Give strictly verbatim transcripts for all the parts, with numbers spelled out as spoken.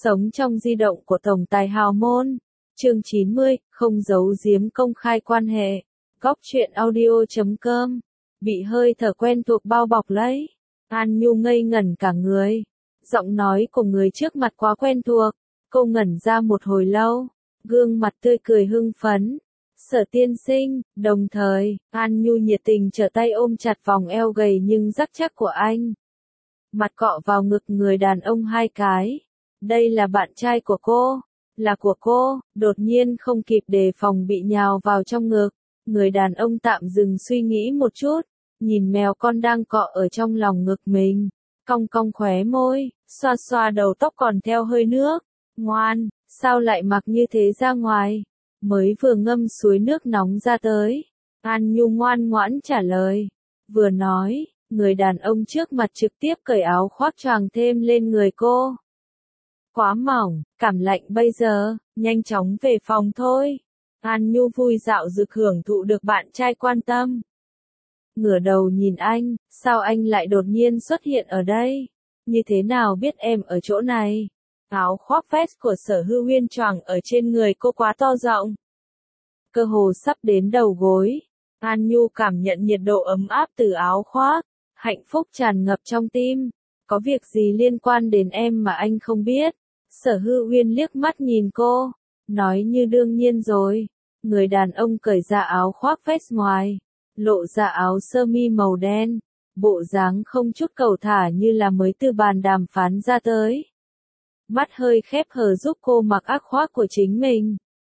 Sống trong di động của tổng tài hào môn. Chương chín mươi, không giấu giếm công khai quan hệ. Góc truyện audio chấm com. Bị hơi thở quen thuộc bao bọc lấy. An Nhu ngây ngẩn cả người. Giọng nói của người trước mặt quá quen thuộc. Cô ngẩn ra một hồi lâu. Gương mặt tươi cười hưng phấn. Sở tiên sinh, đồng thời, An Nhu nhiệt tình trở tay ôm chặt vòng eo gầy nhưng rắn chắc của anh. Mặt cọ vào ngực người đàn ông hai cái. Đây là bạn trai của cô, là của cô, đột nhiên không kịp đề phòng bị nhào vào trong ngực. Người đàn ông tạm dừng suy nghĩ một chút, nhìn mèo con đang cọ ở trong lòng ngực mình, cong cong khóe môi, xoa xoa đầu tóc còn theo hơi nước. Ngoan, sao lại mặc như thế ra ngoài? Mới vừa ngâm suối nước nóng ra tới. An Nhu ngoan ngoãn trả lời. Vừa nói, người đàn ông trước mặt trực tiếp cởi áo khoác choàng thêm lên người cô. Quá mỏng, cảm lạnh bây giờ, nhanh chóng về phòng thôi. An Nhu vui dạo dực hưởng thụ được bạn trai quan tâm. Ngửa đầu nhìn anh, sao anh lại đột nhiên xuất hiện ở đây? Như thế nào biết em ở chỗ này? Áo khoác vest của Sở Hư Uyên choàng ở trên người cô quá to rộng. Cơ hồ sắp đến đầu gối. An Nhu cảm nhận nhiệt độ ấm áp từ áo khoác. Hạnh phúc tràn ngập trong tim. Có việc gì liên quan đến em mà anh không biết? Sở Hư Uyên liếc mắt nhìn cô. Nói như đương nhiên rồi. Người đàn ông cởi ra áo khoác vest ngoài. Lộ ra áo sơ mi màu đen. Bộ dáng không chút cầu thả như là mới từ bàn đàm phán ra tới. Mắt hơi khép hờ giúp cô mặc áo khoác của chính mình.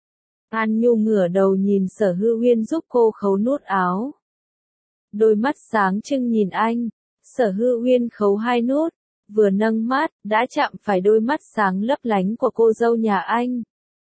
An Nhu ngửa đầu nhìn Sở Hư Uyên giúp cô khấu nút áo. Đôi mắt sáng trưng nhìn anh. Sở Hư Uyên khấu hai nút, vừa nâng mắt, đã chạm phải đôi mắt sáng lấp lánh của cô dâu nhà anh.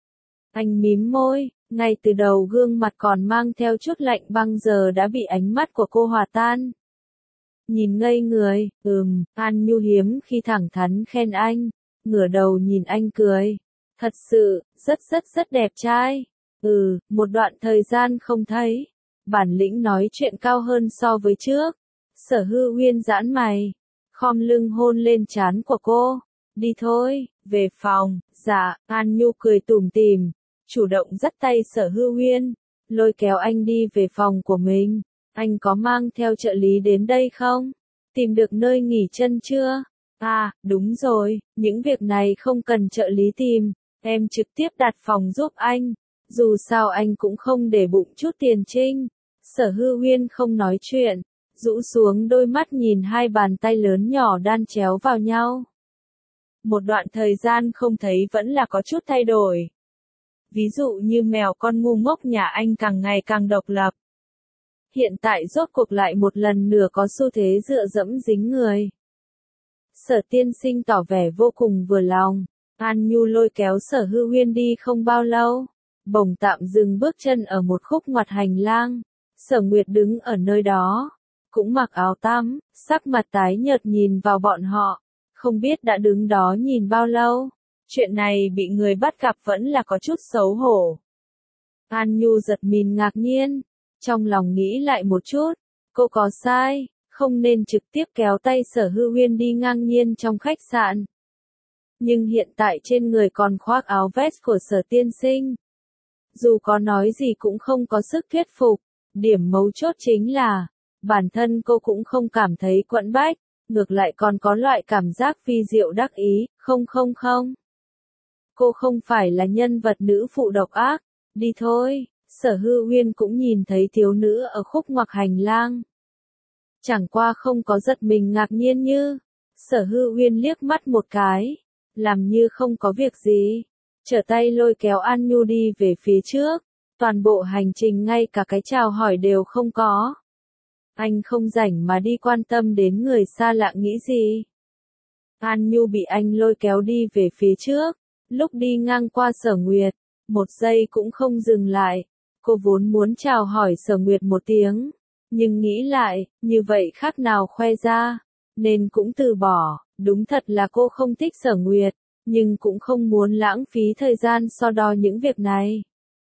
Anh mím môi, ngay từ đầu gương mặt còn mang theo chút lạnh băng giờ đã bị ánh mắt của cô hòa tan. Nhìn ngây người, ừm, An Nhu hiếm khi thẳng thắn khen anh, ngửa đầu nhìn anh cười. Thật sự, rất rất rất đẹp trai. Ừ, một đoạn thời gian không thấy. Bản lĩnh nói chuyện cao hơn so với trước. Sở Hư Uyên giãn mày, khom lưng hôn lên trán của cô. Đi thôi, về phòng. Dạ, An Nhu cười tủm tỉm, chủ động dắt tay Sở Hư Uyên, lôi kéo anh đi về phòng của mình. Anh có mang theo trợ lý đến đây không? Tìm được nơi nghỉ chân chưa? À, đúng rồi, những việc này không cần trợ lý tìm, em trực tiếp đặt phòng giúp anh. Dù sao anh cũng không để bụng chút tiền trinh. Sở Hư Uyên không nói chuyện, rũ xuống đôi mắt nhìn hai bàn tay lớn nhỏ đan chéo vào nhau. Một đoạn thời gian không thấy vẫn là có chút thay đổi. Ví dụ như mèo con ngu ngốc nhà anh càng ngày càng độc lập. Hiện tại rốt cuộc lại một lần nữa có xu thế dựa dẫm dính người. Sở tiên sinh tỏ vẻ vô cùng vừa lòng. An Nhu lôi kéo Sở Hư Uyên đi không bao lâu. Bỗng tạm dừng bước chân ở một khúc ngoặt hành lang. Sở Nguyệt đứng ở nơi đó. Cũng mặc áo tắm, sắc mặt tái nhợt nhìn vào bọn họ. Không biết đã đứng đó nhìn bao lâu. Chuyện này bị người bắt gặp vẫn là có chút xấu hổ. An Nhu giật mình ngạc nhiên. Trong lòng nghĩ lại một chút. Cô có sai, không nên trực tiếp kéo tay Sở Hư Uyên đi ngang nhiên trong khách sạn. Nhưng hiện tại trên người còn khoác áo vest của Sở tiên sinh. Dù có nói gì cũng không có sức thuyết phục. Điểm mấu chốt chính là, bản thân cô cũng không cảm thấy quẫn bách, ngược lại còn có loại cảm giác phi diệu đắc ý, không không không. Cô không phải là nhân vật nữ phụ độc ác, đi thôi. Sở Hư Uyên cũng nhìn thấy thiếu nữ ở khúc ngoặt hành lang. Chẳng qua không có giật mình ngạc nhiên như. Sở Hư Uyên liếc mắt một cái, làm như không có việc gì, trở tay lôi kéo An Nhu đi về phía trước. Toàn bộ hành trình ngay cả cái chào hỏi đều không có. Anh không rảnh mà đi quan tâm đến người xa lạ nghĩ gì. An Nhu bị anh lôi kéo đi về phía trước. Lúc đi ngang qua Sở Nguyệt, một giây cũng không dừng lại. Cô vốn muốn chào hỏi Sở Nguyệt một tiếng, nhưng nghĩ lại, như vậy khác nào khoe ra, nên cũng từ bỏ. Đúng thật là cô không thích Sở Nguyệt, nhưng cũng không muốn lãng phí thời gian so đo những việc này.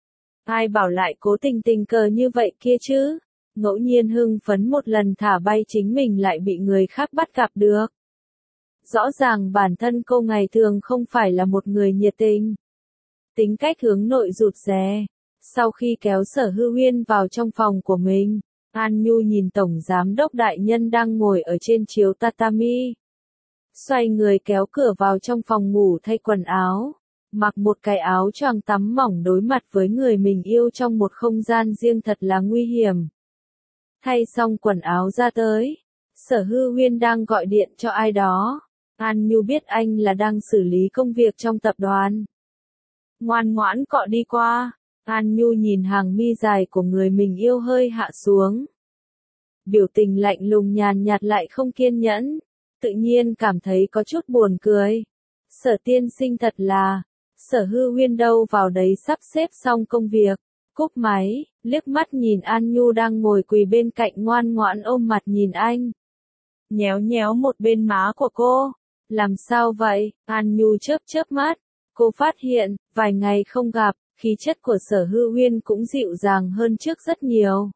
Ai bảo lại cố tình tình cờ như vậy kia chứ? Ngẫu nhiên hưng phấn một lần thả bay chính mình lại bị người khác bắt gặp được. Rõ ràng bản thân cô ngày thường không phải là một người nhiệt tình. Tính cách hướng nội rụt rè. Sau khi kéo Sở Hư Huyên vào trong phòng của mình, An Nhu nhìn Tổng Giám đốc đại nhân đang ngồi ở trên chiếu tatami. Xoay người kéo cửa vào trong phòng ngủ thay quần áo. Mặc một cái áo choàng tắm mỏng đối mặt với người mình yêu trong một không gian riêng thật là nguy hiểm. Thay xong quần áo ra tới, Sở Hư Huyên đang gọi điện cho ai đó. An Nhu biết anh là đang xử lý công việc trong tập đoàn. Ngoan ngoãn cọ đi qua. An Nhu nhìn hàng mi dài của người mình yêu hơi hạ xuống. Biểu tình lạnh lùng nhàn nhạt lại không kiên nhẫn. Tự nhiên cảm thấy có chút buồn cười. Sở tiên sinh thật là. Sở Hư Huyên đâu vào đấy sắp xếp xong công việc. Cúp máy, liếc mắt nhìn An Nhu đang ngồi quỳ bên cạnh ngoan ngoãn ôm mặt nhìn anh. Nhéo nhéo một bên má của cô. Làm sao vậy? An Nhu chớp chớp mắt. Cô phát hiện, vài ngày không gặp, khí chất của Sở Hư Huyên cũng dịu dàng hơn trước rất nhiều.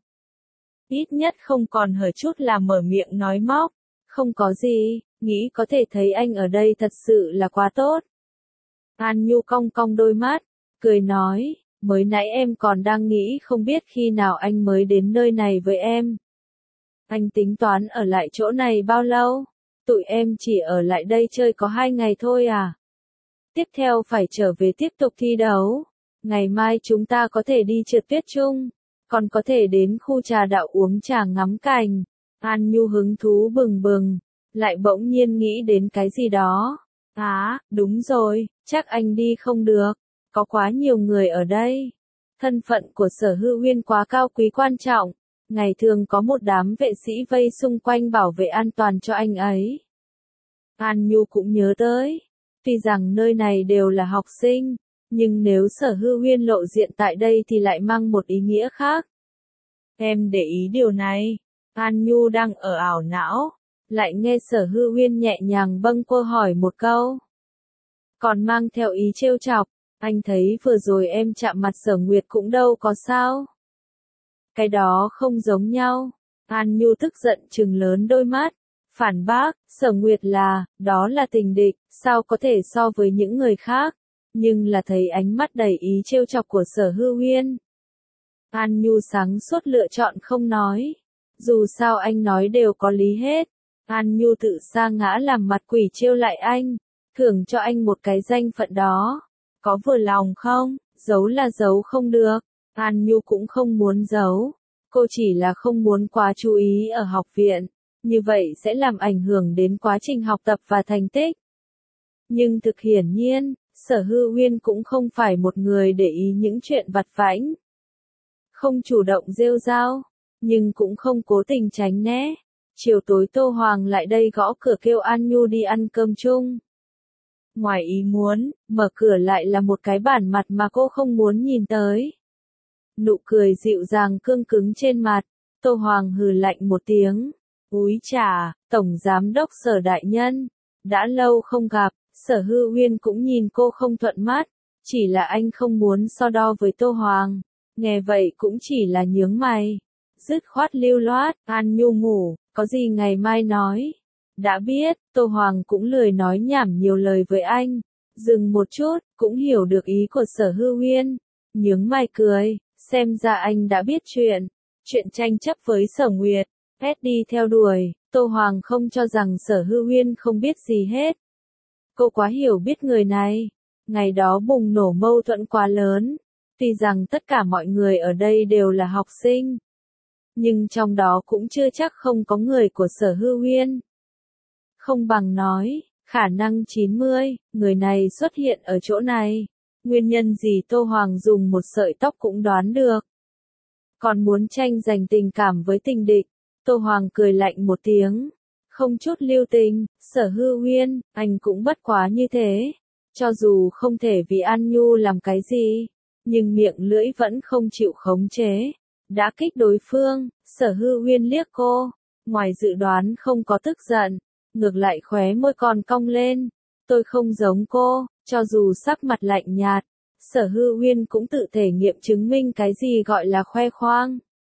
Ít nhất không còn hở chút là mở miệng nói móc. Không có gì, nghĩ có thể thấy anh ở đây thật sự là quá tốt. An Nhu cong cong đôi mắt, cười nói, mới nãy em còn đang nghĩ không biết khi nào anh mới đến nơi này với em. Anh tính toán ở lại chỗ này bao lâu? Tụi em chỉ ở lại đây chơi có hai ngày thôi à? Tiếp theo phải trở về tiếp tục thi đấu. Ngày mai chúng ta có thể đi trượt tuyết chung, còn có thể đến khu trà đạo uống trà ngắm cảnh. An Nhu hứng thú bừng bừng, lại bỗng nhiên nghĩ đến cái gì đó. À, đúng rồi, chắc anh đi không được, có quá nhiều người ở đây. Thân phận của Sở Hư Huyên quá cao quý quan trọng, ngày thường có một đám vệ sĩ vây xung quanh bảo vệ an toàn cho anh ấy. An Nhu cũng nhớ tới, tuy rằng nơi này đều là học sinh, nhưng nếu Sở Hư Huyên lộ diện tại đây thì lại mang một ý nghĩa khác. Em để ý điều này. An Nhu đang ở ảo não, lại nghe Sở Hư Huyên nhẹ nhàng bâng quơ hỏi một câu. Còn mang theo ý trêu chọc, anh thấy vừa rồi em chạm mặt Sở Nguyệt cũng đâu có sao. Cái đó không giống nhau. An Nhu tức giận trừng lớn đôi mắt, phản bác, Sở Nguyệt là, đó là tình địch, sao có thể so với những người khác, nhưng là thấy ánh mắt đầy ý trêu chọc của Sở Hư Huyên. An Nhu sáng suốt lựa chọn không nói. Dù sao anh nói đều có lý hết. An Nhu tự sa ngã làm mặt quỷ trêu lại anh, thưởng cho anh một cái danh phận đó. Có vừa lòng không? Giấu là giấu không được. An Nhu cũng không muốn giấu. Cô chỉ là không muốn quá chú ý ở học viện. Như vậy sẽ làm ảnh hưởng đến quá trình học tập và thành tích. Nhưng thực hiển nhiên, Sở Hư Huyên cũng không phải một người để ý những chuyện vặt vãnh. Không chủ động rêu rao, nhưng cũng không cố tình tránh né. Chiều tối Tô Hoàng lại đây gõ cửa kêu An Nhu đi ăn cơm chung. Ngoài ý muốn, mở cửa lại là một cái bản mặt mà cô không muốn nhìn tới. Nụ cười dịu dàng cương cứng trên mặt, Tô Hoàng hừ lạnh một tiếng. Úi chà, Tổng Giám đốc Sở đại nhân, đã lâu không gặp. Sở Hư Huyên cũng nhìn cô không thuận mắt, chỉ là anh không muốn so đo với Tô Hoàng. Nghe vậy cũng chỉ là nhướng mày. Dứt khoát lưu loát, An Nhu ngủ, có gì ngày mai nói. Đã biết, Tô Hoàng cũng lười nói nhảm nhiều lời với anh. Dừng một chút, cũng hiểu được ý của Sở Hư Huyên. Nhướng mày cười, xem ra anh đã biết chuyện. Chuyện tranh chấp với Sở Nguyệt, ép đi theo đuổi, Tô Hoàng không cho rằng Sở Hư Huyên không biết gì hết. Cô quá hiểu biết người này. Ngày đó bùng nổ mâu thuẫn quá lớn. Tuy rằng tất cả mọi người ở đây đều là học sinh, nhưng trong đó cũng chưa chắc không có người của Sở Hư Huyên. Không bằng nói, khả năng chín mươi, người này xuất hiện ở chỗ này. Nguyên nhân gì Tô Hoàng dùng một sợi tóc cũng đoán được. Còn muốn tranh giành tình cảm với tình địch, Tô Hoàng cười lạnh một tiếng. Không chút lưu tình, Sở Hư Huyên, anh cũng bất quá như thế. Cho dù không thể vì An Nhu làm cái gì, nhưng miệng lưỡi vẫn không chịu khống chế. Đã kích đối phương, Sở Hư Huyên liếc cô, ngoài dự đoán không có tức giận, ngược lại khóe môi còn cong lên. Tôi không giống cô, cho dù sắc mặt lạnh nhạt, Sở Hư Huyên cũng tự thể nghiệm chứng minh cái gì gọi là khoe khoang.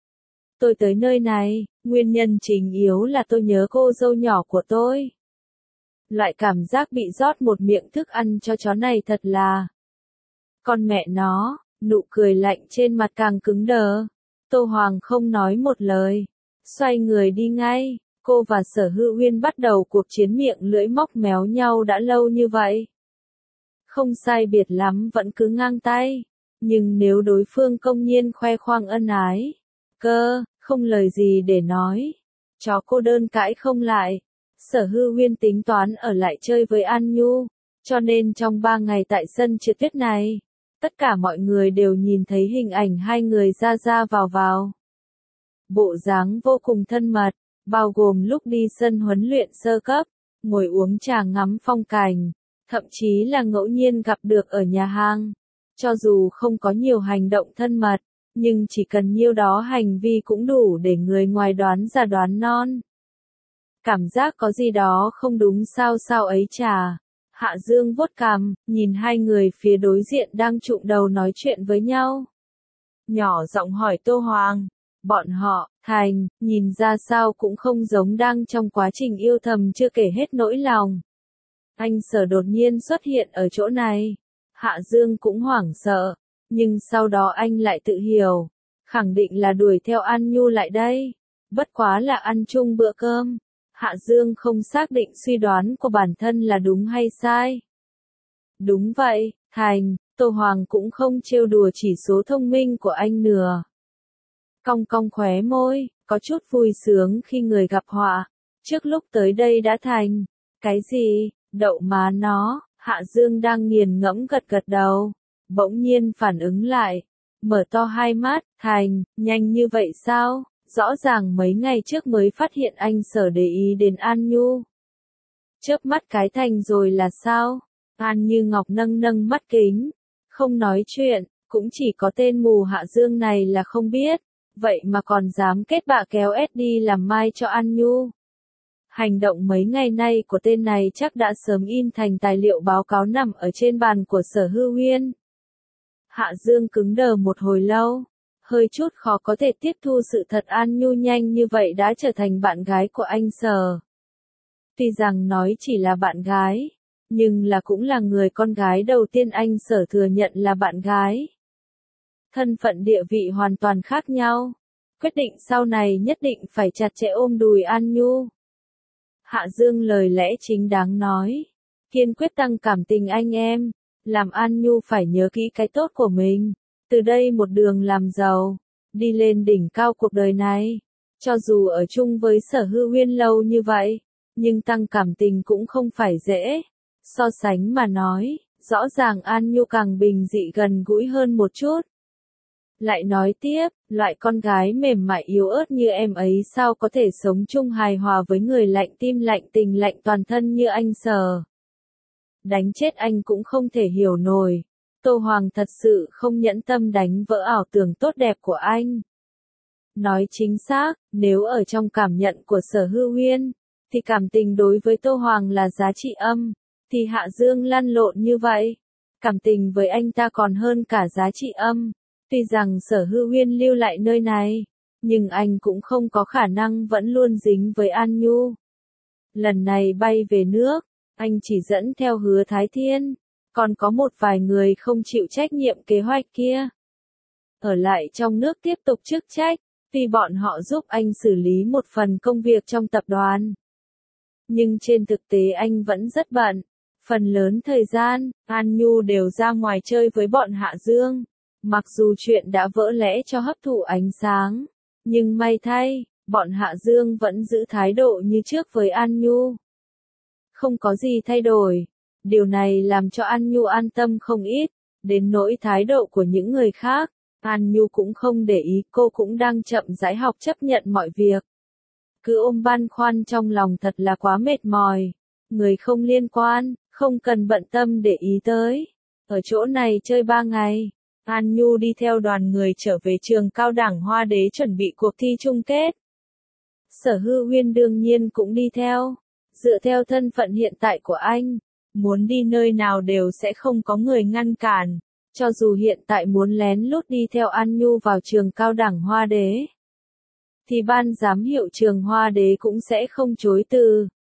Tôi tới nơi này, nguyên nhân chính yếu là tôi nhớ cô dâu nhỏ của tôi. Loại cảm giác bị rót một miệng thức ăn cho chó này thật là... Con mẹ nó, nụ cười lạnh trên mặt càng cứng đờ. Tô Hoàng không nói một lời. Xoay người đi ngay, cô và Sở Hữu Uyên bắt đầu cuộc chiến miệng lưỡi móc méo nhau đã lâu như vậy. Không sai biệt lắm vẫn cứ ngang tay. Nhưng nếu đối phương công nhiên khoe khoang ân ái, cơ, không lời gì để nói. Chó cô đơn cãi không lại. Sở Hữu Uyên tính toán ở lại chơi với An Nhu, cho nên trong ba ngày tại sân trượt tuyết này, tất cả mọi người đều nhìn thấy hình ảnh hai người ra ra vào vào. Bộ dáng vô cùng thân mật, bao gồm lúc đi sân huấn luyện sơ cấp, ngồi uống trà ngắm phong cảnh, thậm chí là ngẫu nhiên gặp được ở nhà hàng. Cho dù không có nhiều hành động thân mật, nhưng chỉ cần nhiêu đó hành vi cũng đủ để người ngoài đoán ra đoán non. Cảm giác có gì đó không đúng sao sao ấy chà. Hạ Dương vuốt cằm, nhìn hai người phía đối diện đang trụm đầu nói chuyện với nhau. Nhỏ giọng hỏi Tô Hoàng, bọn họ, Thành, nhìn ra sao cũng không giống đang trong quá trình yêu thầm chưa kể hết nỗi lòng. Anh Sở đột nhiên xuất hiện ở chỗ này. Hạ Dương cũng hoảng sợ, nhưng sau đó anh lại tự hiểu, khẳng định là đuổi theo An Nhu lại đây. Bất quá là ăn chung bữa cơm. Hạ Dương không xác định suy đoán của bản thân là đúng hay sai. Đúng vậy, Thành, Tô Hoàng cũng không trêu đùa chỉ số thông minh của anh nữa. Cong cong khóe môi, có chút vui sướng khi người gặp họa. Trước lúc tới đây đã thành. Cái gì, đậu má nó, Hạ Dương đang nghiền ngẫm gật gật đầu. Bỗng nhiên phản ứng lại. Mở to hai mắt, Thành, nhanh như vậy sao? Rõ ràng mấy ngày trước mới phát hiện anh Sở để ý đến An Nhu. Chớp mắt cái Thành rồi là sao? An Như Ngọc nâng nâng mắt kính. Không nói chuyện, cũng chỉ có tên mù Hạ Dương này là không biết. Vậy mà còn dám kết bạ kéo ét đi làm mai cho An Nhu. Hành động mấy ngày nay của tên này chắc đã sớm in thành tài liệu báo cáo nằm ở trên bàn của Sở Hữu Uyên. Hạ Dương cứng đờ một hồi lâu. Hơi chút khó có thể tiếp thu sự thật An Nhu nhanh như vậy đã trở thành bạn gái của anh Sở. Tuy rằng nói chỉ là bạn gái, nhưng là cũng là người con gái đầu tiên anh Sở thừa nhận là bạn gái. Thân phận địa vị hoàn toàn khác nhau. Quyết định sau này nhất định phải chặt chẽ ôm đùi An Nhu. Hạ Dương lời lẽ chính đáng nói. Kiên quyết tăng cảm tình anh em. Làm An Nhu phải nhớ kỹ cái tốt của mình. Từ đây một đường làm giàu. Đi lên đỉnh cao cuộc đời này. Cho dù ở chung với Sở Hữu Uyên lâu như vậy. Nhưng tăng cảm tình cũng không phải dễ. So sánh mà nói. Rõ ràng An Nhu càng bình dị gần gũi hơn một chút. Lại nói tiếp, loại con gái mềm mại yếu ớt như em ấy sao có thể sống chung hài hòa với người lạnh tim lạnh tình lạnh toàn thân như anh Sở. Đánh chết anh cũng không thể hiểu nổi. Tô Hoàng thật sự không nhẫn tâm đánh vỡ ảo tưởng tốt đẹp của anh. Nói chính xác, nếu ở trong cảm nhận của Sở Hữu Uyên, thì cảm tình đối với Tô Hoàng là giá trị âm, thì Hạ Dương lăn lộn như vậy. Cảm tình với anh ta còn hơn cả giá trị âm. Tuy rằng Sở Hữu Uyên lưu lại nơi này, nhưng anh cũng không có khả năng vẫn luôn dính với An Nhu. Lần này bay về nước, anh chỉ dẫn theo Hứa Thái Thiên, còn có một vài người không chịu trách nhiệm kế hoạch kia. Ở lại trong nước tiếp tục chức trách, vì bọn họ giúp anh xử lý một phần công việc trong tập đoàn. Nhưng trên thực tế anh vẫn rất bận, phần lớn thời gian, An Nhu đều ra ngoài chơi với bọn Hạ Dương. Mặc dù chuyện đã vỡ lẽ cho hấp thụ ánh sáng, nhưng may thay, bọn Hạ Dương vẫn giữ thái độ như trước với An Nhu. Không có gì thay đổi. Điều này làm cho An Nhu an tâm không ít, đến nỗi thái độ của những người khác, An Nhu cũng không để ý, cô cũng đang chậm rãi học chấp nhận mọi việc. Cứ ôm băn khoăn trong lòng thật là quá mệt mỏi. Người không liên quan, không cần bận tâm để ý tới. Ở chỗ này chơi ba ngày. An Nhu đi theo đoàn người trở về trường cao đẳng Hoa Đế chuẩn bị cuộc thi chung kết. Sở Hữu Uyên đương nhiên cũng đi theo. Dựa theo thân phận hiện tại của anh, muốn đi nơi nào đều sẽ không có người ngăn cản. Cho dù hiện tại muốn lén lút đi theo An Nhu vào trường cao đẳng Hoa Đế, thì ban giám hiệu trường Hoa Đế cũng sẽ không chối từ.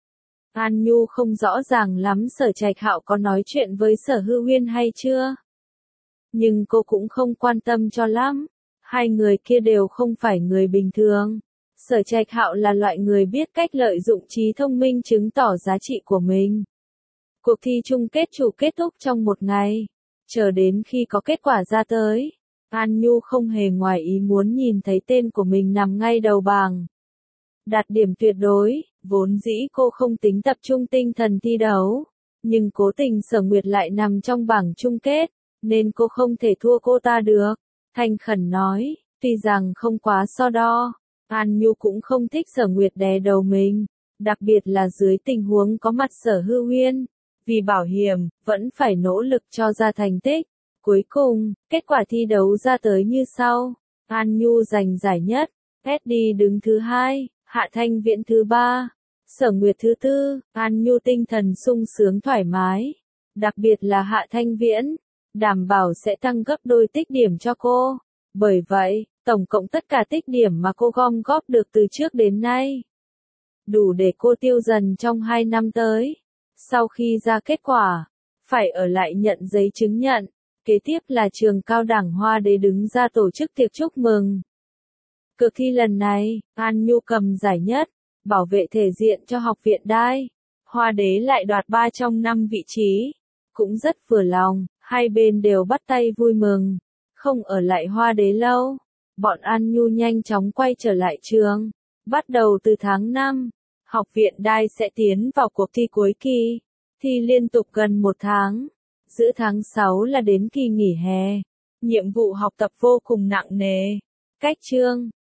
An Nhu không rõ ràng lắm Sở Trạch Hạo có nói chuyện với Sở Hư Huyên hay chưa. Nhưng cô cũng không quan tâm cho lắm. Hai người kia đều không phải người bình thường. Sở Trạch Hạo là loại người biết cách lợi dụng trí thông minh chứng tỏ giá trị của mình. Cuộc thi chung kết chủ kết thúc trong một ngày. Chờ đến khi có kết quả ra tới, An Nhu không hề ngoài ý muốn nhìn thấy tên của mình nằm ngay đầu bảng. Đạt điểm tuyệt đối, vốn dĩ cô không tính tập trung tinh thần thi đấu. Nhưng cố tình Sở Nguyệt lại nằm trong bảng chung kết, nên cô không thể thua cô ta được. Thành khẩn nói, tuy rằng không quá so đo, An Nhu cũng không thích Sở Nguyệt đè đầu mình, đặc biệt là dưới tình huống có mặt Sở Hư Huyên. Vì bảo hiểm, vẫn phải nỗ lực cho ra thành tích. Cuối cùng, kết quả thi đấu ra tới như sau. An Nhu giành giải nhất, Eddie đứng thứ hai, Hạ Thanh Viễn thứ ba, Sở Nguyệt thứ tư. An Nhu tinh thần sung sướng thoải mái. Đặc biệt là Hạ Thanh Viễn, đảm bảo sẽ tăng gấp đôi tích điểm cho cô. Bởi vậy, tổng cộng tất cả tích điểm mà cô gom góp được từ trước đến nay, đủ để cô tiêu dần trong hai năm tới. Sau khi ra kết quả, phải ở lại nhận giấy chứng nhận. Kế tiếp là trường cao đẳng Hoa Đế đứng ra tổ chức tiệc chúc mừng. Cuộc thi lần này, An Nhu cầm giải nhất, bảo vệ thể diện cho học viện Đai. Hoa Đế lại đoạt ba trong năm vị trí. Cũng rất vừa lòng, hai bên đều bắt tay vui mừng. Không ở lại Hoa Đế lâu, bọn An Nhu nhanh chóng quay trở lại trường. Bắt đầu từ tháng năm, học viện Đai sẽ tiến vào cuộc thi cuối kỳ. Thi liên tục gần một tháng. Giữa tháng sáu là đến kỳ nghỉ hè. Nhiệm vụ học tập vô cùng nặng nề. Cách chương